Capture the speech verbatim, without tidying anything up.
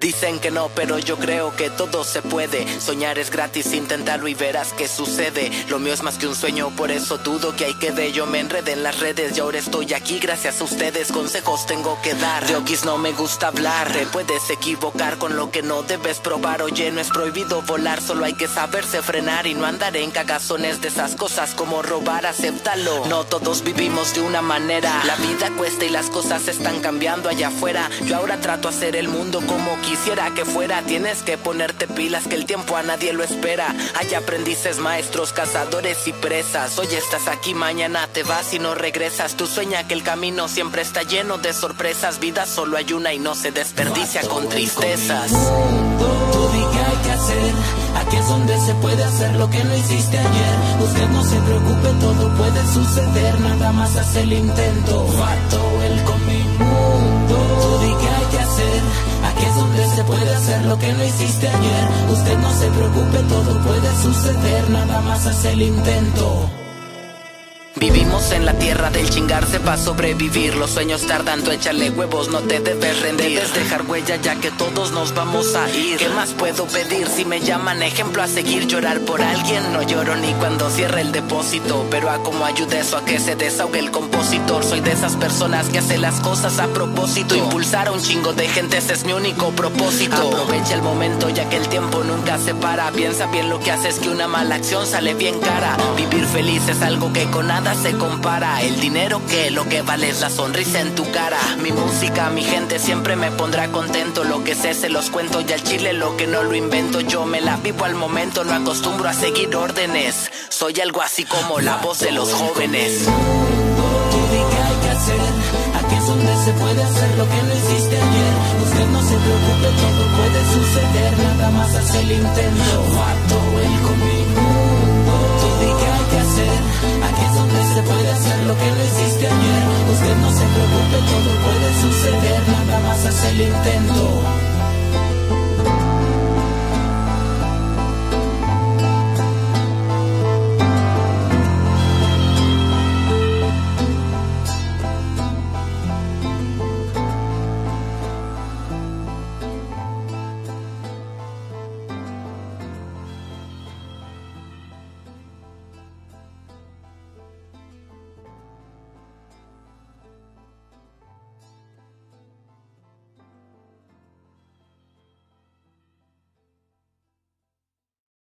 Dicen que no, pero yo creo que todo se puede. Soñar es gratis, inténtalo y verás qué sucede. Lo mío es más que un sueño, por eso dudo que hay que de. Yo me enredé en las redes y ahora estoy aquí gracias a ustedes. Consejos tengo que dar, de okis no me gusta hablar. Te puedes equivocar con lo que no debes probar. Oye, no es prohibido volar, solo hay que saberse frenar y no andar en cagazones de esas cosas como robar, acéptalo. No todos vivimos de una manera, la vida cuesta y las cosas están cambiando allá afuera. Yo ahora trato de hacer el mundo como quisiera que fuera. Tienes que ponerte pilas, que el tiempo a nadie lo espera. Hay aprendices, maestros, cazadores y presas. Hoy estás aquí, mañana te vas y no regresas. Tú sueña que el camino siempre está lleno de sorpresas. Vida solo hay una y no se desperdicia con tristezas. Tú di qué hay que hacer, aquí es donde se puede hacer lo que no hiciste ayer. Usted no se preocupe, todo puede suceder, nada más hace el intento. Fato el con mi mundo. Tú di qué hay que hacer, aquí es donde se puede hacer lo que no hiciste ayer. Usted no se preocupe, todo puede suceder, nada más hace el intento. Vivimos en la tierra del chingarse para sobrevivir. Los sueños tardan, tú échale huevos, no te debes rendir. Debes dejar huella ya que todos nos vamos a ir. ¿Qué más puedo pedir? Si me llaman ejemplo a seguir, llorar por alguien. No lloro ni cuando cierre el depósito, pero a cómo ayude eso a que se desahogue el compositor. Soy de esas personas que hace las cosas a propósito. Impulsar a un chingo de gente, ese es mi único propósito. Aprovecha el momento ya que el tiempo nunca se para. Piensa bien lo que haces, que una mala acción sale bien cara. Vivir feliz es algo que con nada se compara. El dinero que lo que vale es la sonrisa en tu cara. Mi música, mi gente siempre me pondrá contento. Lo que sé se los cuento y al chile lo que no lo invento. Yo me la vivo al momento, no acostumbro a seguir órdenes. Soy algo así como la voz de los jóvenes. Tú di qué hay que hacer, aquí es donde se puede hacer lo que no hiciste ayer. Usted no se preocupe, todo puede suceder, nada más hace el intento. Fato el conmigo. Tú di qué hay que hacer, aquí es donde se puede hacer lo que no hiciste ayer. Usted no se preocupe,